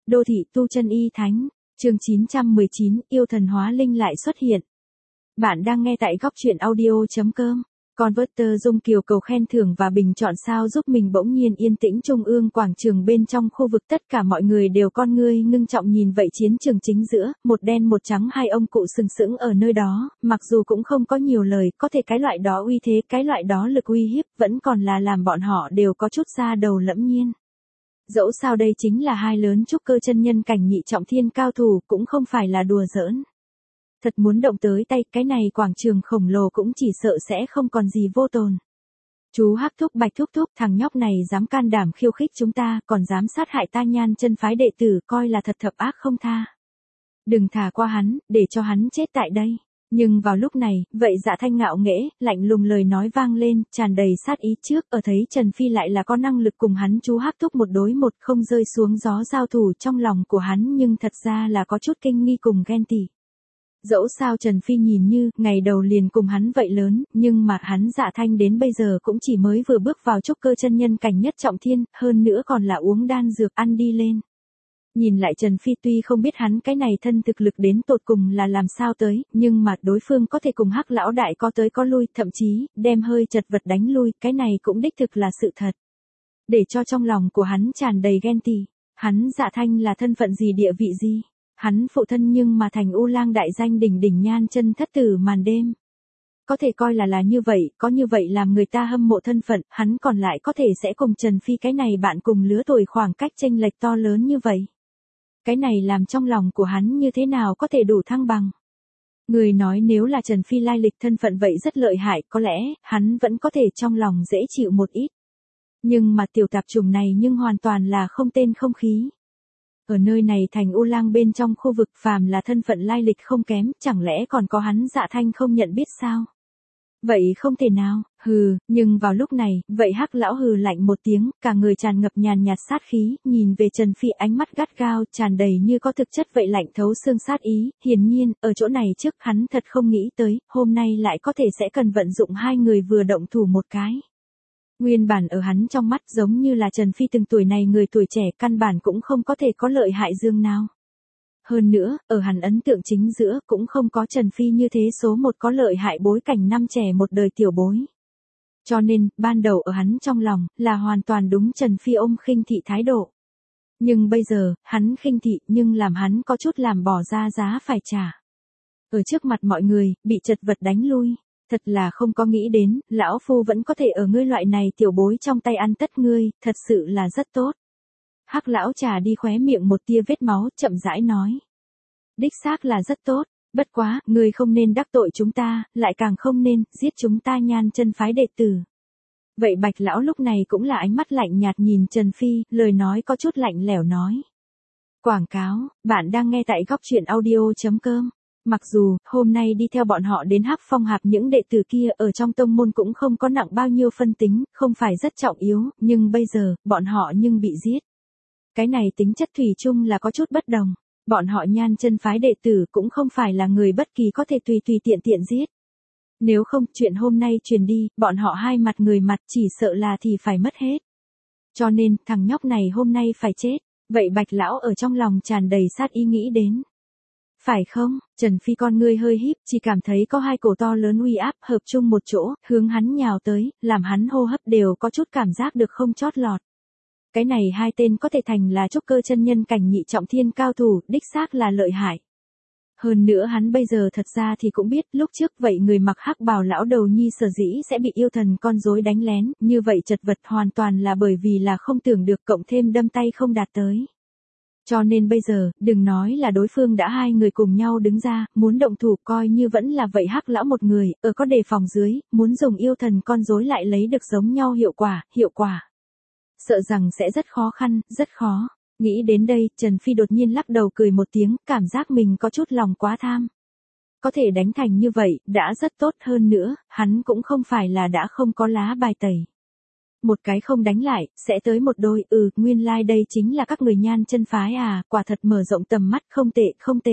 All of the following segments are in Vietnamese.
Đô thị tu chân y thánh, chương 919, yêu thần hóa linh lại xuất hiện. Bạn đang nghe tại góc truyện audio.com. Converter Dung Kiều cầu khen thưởng và bình chọn sao giúp mình. Bỗng nhiên yên tĩnh trung ương quảng trường bên trong khu vực, tất cả mọi người đều con ngươi ngưng trọng nhìn vậy chiến trường chính giữa, một đen một trắng, hai ông cụ sừng sững ở nơi đó, mặc dù cũng không có nhiều lời, có thể cái loại đó uy thế, cái loại đó lực uy hiếp, vẫn còn là làm bọn họ đều có chút da đầu lẫm nhiên. Dẫu sao đây chính là hai lớn trúc cơ chân nhân cảnh nhị trọng thiên cao thủ, cũng không phải là đùa giỡn. Thật muốn động tới tay, cái này quảng trường khổng lồ cũng chỉ sợ sẽ không còn gì vô tồn. Chú Hắc thúc Bạch thúc thúc, thằng nhóc này dám can đảm khiêu khích chúng ta, còn dám sát hại ta Nhan chân phái đệ tử, coi là thật thập ác không tha. Đừng thả qua hắn, để cho hắn chết tại đây. Nhưng vào lúc này, vậy Dạ Thanh ngạo nghễ, lạnh lùng lời nói vang lên, tràn đầy sát ý. Trước ở thấy Trần Phi lại là có năng lực cùng hắn chú Hắc thúc một đối một, không rơi xuống gió giao thủ, trong lòng của hắn nhưng thật ra là có chút kinh nghi cùng ghen tị. Dẫu sao Trần Phi nhìn như, ngày đầu liền cùng hắn vậy lớn, nhưng mà hắn Dạ Thanh đến bây giờ cũng chỉ mới vừa bước vào trúc cơ chân nhân cảnh nhất trọng thiên, hơn nữa còn là uống đan dược ăn đi lên. Nhìn lại Trần Phi tuy không biết hắn cái này thân thực lực đến tột cùng là làm sao tới, nhưng mà đối phương có thể cùng Hắc lão đại có tới có lui, thậm chí, đem hơi chật vật đánh lui, cái này cũng đích thực là sự thật. Để cho trong lòng của hắn tràn đầy ghen tị, hắn Dạ Thanh là thân phận gì, địa vị gì? Hắn phụ thân nhưng mà thành U Lang đại danh đỉnh đỉnh Nhan chân thất tử màn đêm. Có thể coi là như vậy, có như vậy làm người ta hâm mộ thân phận, hắn còn lại có thể sẽ cùng Trần Phi cái này bạn cùng lứa tuổi khoảng cách chênh lệch to lớn như vậy. Cái này làm trong lòng của hắn như thế nào có thể đủ thăng bằng. Người nói nếu là Trần Phi lai lịch thân phận vậy rất lợi hại, có lẽ, hắn vẫn có thể trong lòng dễ chịu một ít. Nhưng mà tiểu tạp chủng này nhưng hoàn toàn là không tên không khí. Ở nơi này thành U Lang bên trong khu vực, phàm là thân phận lai lịch không kém, chẳng lẽ còn có hắn Dạ Thanh không nhận biết sao? Vậy không thể nào, hừ, nhưng vào lúc này, vậy Hắc lão hừ lạnh một tiếng, cả người tràn ngập nhàn nhạt sát khí, nhìn về Trần Phi ánh mắt gắt gao, tràn đầy như có thực chất vậy lạnh thấu xương sát ý. Hiển nhiên, ở chỗ này trước hắn thật không nghĩ tới, hôm nay lại có thể sẽ cần vận dụng hai người vừa động thủ một cái. Nguyên bản ở hắn trong mắt giống như là Trần Phi từng tuổi này người tuổi trẻ căn bản cũng không có thể có lợi hại dương nào. Hơn nữa, ở hắn ấn tượng chính giữa cũng không có Trần Phi như thế số một có lợi hại bối cảnh năm trẻ một đời tiểu bối. Cho nên, ban đầu ở hắn trong lòng, là hoàn toàn đúng Trần Phi ôm khinh thị thái độ. Nhưng bây giờ, hắn khinh thị nhưng làm hắn có chút làm bỏ ra giá phải trả. Ở trước mặt mọi người, bị chật vật đánh lui. Thật là không có nghĩ đến, lão phu vẫn có thể ở ngươi loại này tiểu bối trong tay ăn tất ngươi, thật sự là rất tốt. Hắc lão trà đi khóe miệng một tia vết máu, chậm rãi nói. Đích xác là rất tốt, bất quá, ngươi không nên đắc tội chúng ta, lại càng không nên giết chúng ta Nhan chân phái đệ tử. Vậy Bạch lão lúc này cũng là ánh mắt lạnh nhạt nhìn Trần Phi, lời nói có chút lạnh lẽo nói. Quảng cáo, bạn đang nghe tại góc truyện audio.com. Mặc dù, hôm nay đi theo bọn họ đến Hắc Phong Hạp những đệ tử kia ở trong tông môn cũng không có nặng bao nhiêu phân tính, không phải rất trọng yếu, nhưng bây giờ, bọn họ nhưng bị giết. Cái này tính chất thủy chung là có chút bất đồng. Bọn họ Nhan chân phái đệ tử cũng không phải là người bất kỳ có thể tùy tiện giết. Nếu không, chuyện hôm nay truyền đi, bọn họ hai mặt người mặt chỉ sợ là thì phải mất hết. Cho nên, thằng nhóc này hôm nay phải chết. Vậy Bạch lão ở trong lòng tràn đầy sát ý nghĩ đến. Phải không? Trần Phi con ngươi hơi híp, chỉ cảm thấy có hai cổ to lớn uy áp hợp chung một chỗ, hướng hắn nhào tới, làm hắn hô hấp đều có chút cảm giác được không chót lọt. Cái này hai tên có thể thành là trúc cơ chân nhân cảnh nhị trọng thiên cao thủ, đích xác là lợi hại. Hơn nữa hắn bây giờ thật ra thì cũng biết lúc trước vậy người mặc hắc bào lão đầu nhi sở dĩ sẽ bị yêu thần con rối đánh lén, như vậy chật vật hoàn toàn là bởi vì là không tưởng được cộng thêm đâm tay không đạt tới. Cho nên bây giờ, đừng nói là đối phương đã hai người cùng nhau đứng ra, muốn động thủ coi như vẫn là vậy Hắc lão một người, ở có đề phòng dưới, muốn dùng yêu thần con rối lại lấy được giống nhau hiệu quả. Sợ rằng sẽ rất khó khăn, rất khó. Nghĩ đến đây, Trần Phi đột nhiên lắc đầu cười một tiếng, cảm giác mình có chút lòng quá tham. Có thể đánh thành như vậy, đã rất tốt hơn nữa, hắn cũng không phải là đã không có lá bài tẩy. Một cái không đánh lại, sẽ tới một đôi, nguyên lai đây chính là các người Nhan chân phái à, quả thật mở rộng tầm mắt, không tệ.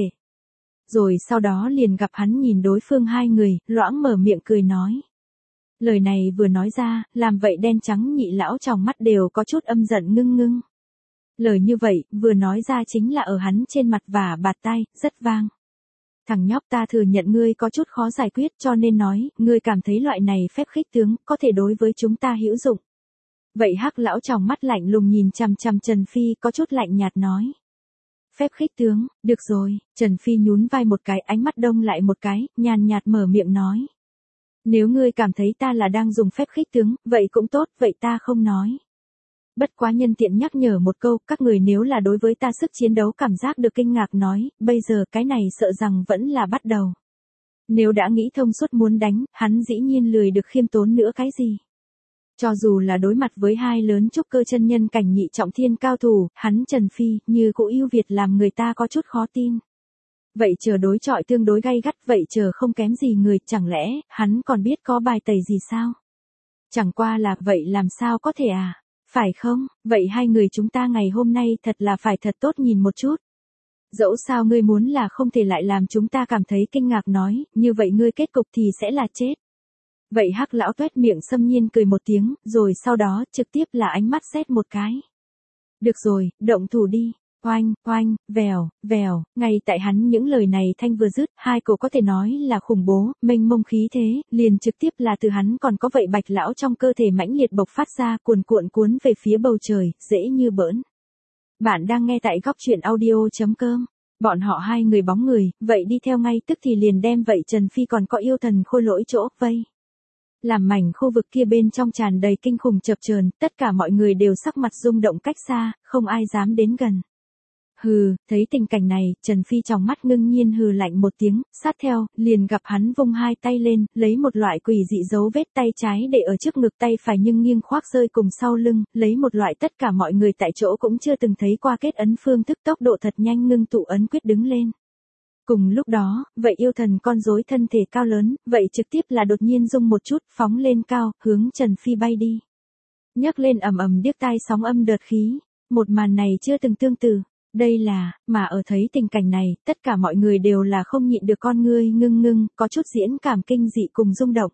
Rồi sau đó liền gặp hắn nhìn đối phương hai người, loãng mở miệng cười nói. Lời này vừa nói ra, làm vậy đen trắng nhị lão trong mắt đều có chút âm giận ngưng. Lời như vậy, vừa nói ra chính là ở hắn trên mặt và bạt tai, rất vang. Thằng nhóc, ta thừa nhận ngươi có chút khó giải quyết, cho nên nói, ngươi cảm thấy loại này phép khích tướng, có thể đối với chúng ta hữu dụng. Vậy Hắc lão tròng mắt lạnh lùng nhìn chằm chằm Trần Phi, có chút lạnh nhạt nói. Phép khích tướng, được rồi, Trần Phi nhún vai một cái, ánh mắt đông lại một cái, nhàn nhạt mở miệng nói. Nếu ngươi cảm thấy ta là đang dùng phép khích tướng, vậy cũng tốt, vậy ta không nói. Bất quá nhân tiện nhắc nhở một câu, các người nếu là đối với ta sức chiến đấu cảm giác được kinh ngạc nói, bây giờ cái này sợ rằng vẫn là bắt đầu. Nếu đã nghĩ thông suốt muốn đánh, hắn dĩ nhiên lười được khiêm tốn nữa cái gì. Cho dù là đối mặt với hai lớn trúc cơ chân nhân cảnh nhị trọng thiên cao thủ, hắn Trần Phi, như cũ ưu việt làm người ta có chút khó tin. Vậy chờ đối chọi tương đối gay gắt, vậy chờ không kém gì người, chẳng lẽ, hắn còn biết có bài tẩy gì sao? Chẳng qua là, vậy làm sao có thể à? Phải không? Vậy hai người chúng ta ngày hôm nay thật là phải thật tốt nhìn một chút. Dẫu sao ngươi muốn là không thể lại làm chúng ta cảm thấy kinh ngạc nói, như vậy ngươi kết cục thì sẽ là chết. Vậy Hắc lão tuét miệng xâm nhiên cười một tiếng, rồi sau đó trực tiếp là ánh mắt xét một cái. Được rồi, động thủ đi. Oanh, oanh, vèo, vèo, ngay tại hắn những lời này thanh vừa dứt, hai cổ có thể nói là khủng bố, mênh mông khí thế, liền trực tiếp là từ hắn còn có vậy Bạch lão trong cơ thể mãnh liệt bộc phát ra, cuồn cuộn cuốn về phía bầu trời, dễ như bỡn. Bạn đang nghe tại góc truyện audio.com. Bọn họ hai người bóng người, vậy đi theo ngay tức thì liền đem vậy Trần Phi còn có yêu thần khôi lỗi chỗ vây. Làm mảnh khu vực kia bên trong tràn đầy kinh khủng chập chờn, tất cả mọi người đều sắc mặt rung động cách xa, không ai dám đến gần. Hừ, thấy tình cảnh này, Trần Phi trong mắt ngưng nhiên hừ lạnh một tiếng, sát theo, liền gặp hắn vung hai tay lên, lấy một loại quỷ dị dấu vết tay trái để ở trước ngực, tay phải nhưng nghiêng khoác rơi cùng sau lưng, lấy một loại tất cả mọi người tại chỗ cũng chưa từng thấy qua kết ấn phương thức tốc độ thật nhanh ngưng tụ ấn quyết đứng lên. Cùng lúc đó, vậy yêu thần con rối thân thể cao lớn, vậy trực tiếp là đột nhiên rung một chút, phóng lên cao, hướng Trần Phi bay đi. Nhấc lên ầm ầm điếc tai sóng âm đợt khí, một màn này chưa từng tương tự. Đây là, mà ở thấy tình cảnh này, tất cả mọi người đều là không nhịn được con ngươi ngưng, có chút diễn cảm kinh dị cùng rung động.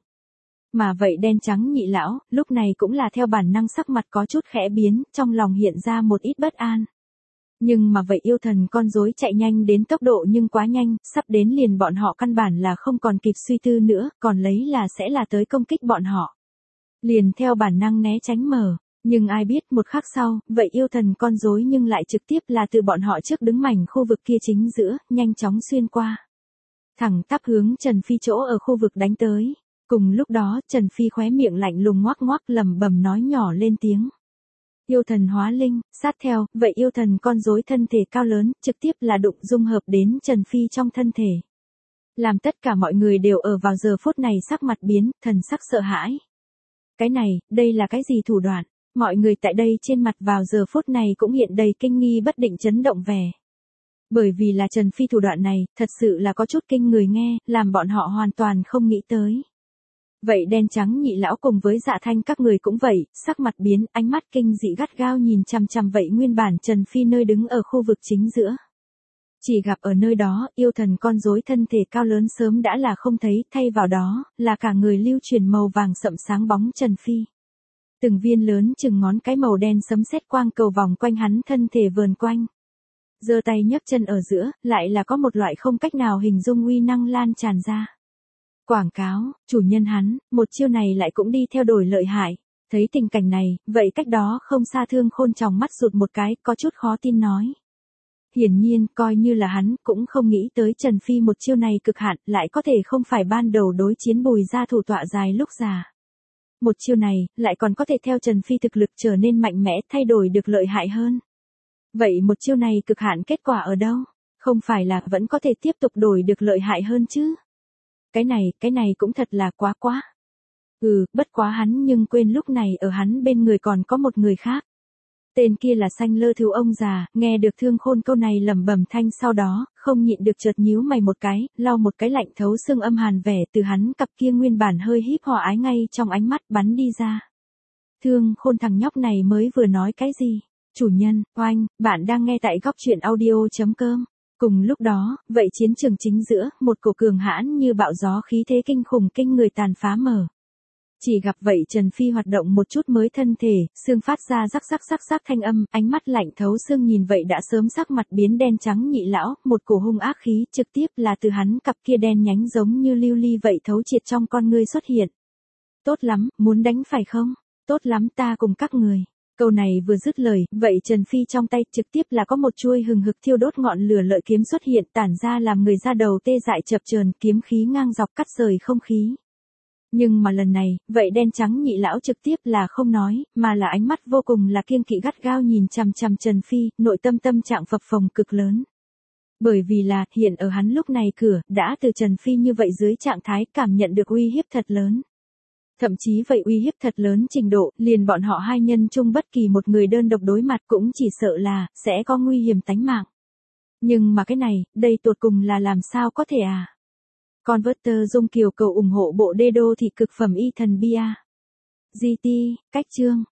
Mà vậy đen trắng nhị lão, lúc này cũng là theo bản năng sắc mặt có chút khẽ biến, trong lòng hiện ra một ít bất an. Nhưng mà vậy yêu thần con rối chạy nhanh đến tốc độ nhưng quá nhanh, sắp đến liền bọn họ căn bản là không còn kịp suy tư nữa, còn lấy là sẽ là tới công kích bọn họ. Liền theo bản năng né tránh mở. Nhưng ai biết một khắc sau, vậy yêu thần con rối nhưng lại trực tiếp là từ bọn họ trước đứng mảnh khu vực kia chính giữa, nhanh chóng xuyên qua. Thẳng tắp hướng Trần Phi chỗ ở khu vực đánh tới. Cùng lúc đó, Trần Phi khóe miệng lạnh lùng ngoác ngoác lẩm bẩm nói nhỏ lên tiếng. Yêu thần hóa linh, sát theo, vậy yêu thần con rối thân thể cao lớn, trực tiếp là đụng dung hợp đến Trần Phi trong thân thể. Làm tất cả mọi người đều ở vào giờ phút này sắc mặt biến, thần sắc sợ hãi. Cái này, đây là cái gì thủ đoạn? Mọi người tại đây trên mặt vào giờ phút này cũng hiện đầy kinh nghi bất định chấn động vẻ. Bởi vì là Trần Phi thủ đoạn này, thật sự là có chút kinh người nghe, làm bọn họ hoàn toàn không nghĩ tới. Vậy đen trắng nhị lão cùng với Dạ Thanh các người cũng vậy, sắc mặt biến, ánh mắt kinh dị gắt gao nhìn chằm chằm vậy nguyên bản Trần Phi nơi đứng ở khu vực chính giữa. Chỉ gặp ở nơi đó, yêu thần con rối thân thể cao lớn sớm đã là không thấy, thay vào đó, là cả người lưu truyền màu vàng sậm sáng bóng Trần Phi. Từng viên lớn chừng ngón cái màu đen sấm sét quang cầu vòng quanh hắn thân thể vờn quanh. Giơ tay nhấc chân ở giữa, lại là có một loại không cách nào hình dung uy năng lan tràn ra. Quảng cáo, chủ nhân hắn, một chiêu này lại cũng đi theo đổi lợi hại. Thấy tình cảnh này, vậy cách đó không xa Thương Khôn tròng mắt rụt một cái, có chút khó tin nói. Hiển nhiên, coi như là hắn, cũng không nghĩ tới Trần Phi một chiêu này cực hạn, lại có thể không phải ban đầu đối chiến Bùi gia thủ tọa dài lúc già. Một chiêu này, lại còn có thể theo Trần Phi thực lực trở nên mạnh mẽ thay đổi được lợi hại hơn. Vậy một chiêu này cực hạn kết quả ở đâu? Không phải là vẫn có thể tiếp tục đổi được lợi hại hơn chứ? Cái này cũng thật là quá quá. Bất quá hắn nhưng quên lúc này ở hắn bên người còn có một người khác. Tên kia là Xanh Lơ Thiếu ông già, nghe được Thương Khôn câu này lẩm bẩm thanh sau đó, không nhịn được chợt nhíu mày một cái, lau một cái lạnh thấu xương âm hàn vẻ từ hắn cặp kia nguyên bản hơi híp hò ái ngay trong ánh mắt bắn đi ra. Thương Khôn thằng nhóc này mới vừa nói cái gì? Chủ nhân, oanh, bạn đang nghe tại góc truyện audio.com. Cùng lúc đó, vậy chiến trường chính giữa, một cổ cường hãn như bạo gió khí thế kinh khủng kinh người tàn phá mở. Chỉ gặp vậy Trần Phi hoạt động một chút mới thân thể, xương phát ra rắc rắc thanh âm, ánh mắt lạnh thấu xương nhìn vậy đã sớm sắc mặt biến đen trắng nhị lão, một cổ hung ác khí trực tiếp là từ hắn cặp kia đen nhánh giống như lưu ly vậy thấu triệt trong con ngươi xuất hiện. Tốt lắm, muốn đánh phải không? Tốt lắm ta cùng các người. Câu này vừa dứt lời, vậy Trần Phi trong tay trực tiếp là có một chuôi hừng hực thiêu đốt ngọn lửa lợi kiếm xuất hiện tản ra làm người ra đầu tê dại chập chờn kiếm khí ngang dọc cắt rời không khí. Nhưng mà lần này, vậy đen trắng nhị lão trực tiếp là không nói, mà là ánh mắt vô cùng là kiêng kỵ gắt gao nhìn chằm chằm Trần Phi, nội tâm trạng phập phồng cực lớn. Bởi vì là, hiện ở hắn lúc này cửa, đã từ Trần Phi như vậy dưới trạng thái cảm nhận được uy hiếp thật lớn. Thậm chí vậy uy hiếp thật lớn trình độ, liền bọn họ hai nhân chung bất kỳ một người đơn độc đối mặt cũng chỉ sợ là, sẽ có nguy hiểm tánh mạng. Nhưng mà cái này, đây tột cùng là làm sao có thể à? Converter Dung Kiều cầu ủng hộ bộ đê đô thị cực phẩm y thần bia. GT, cách chương.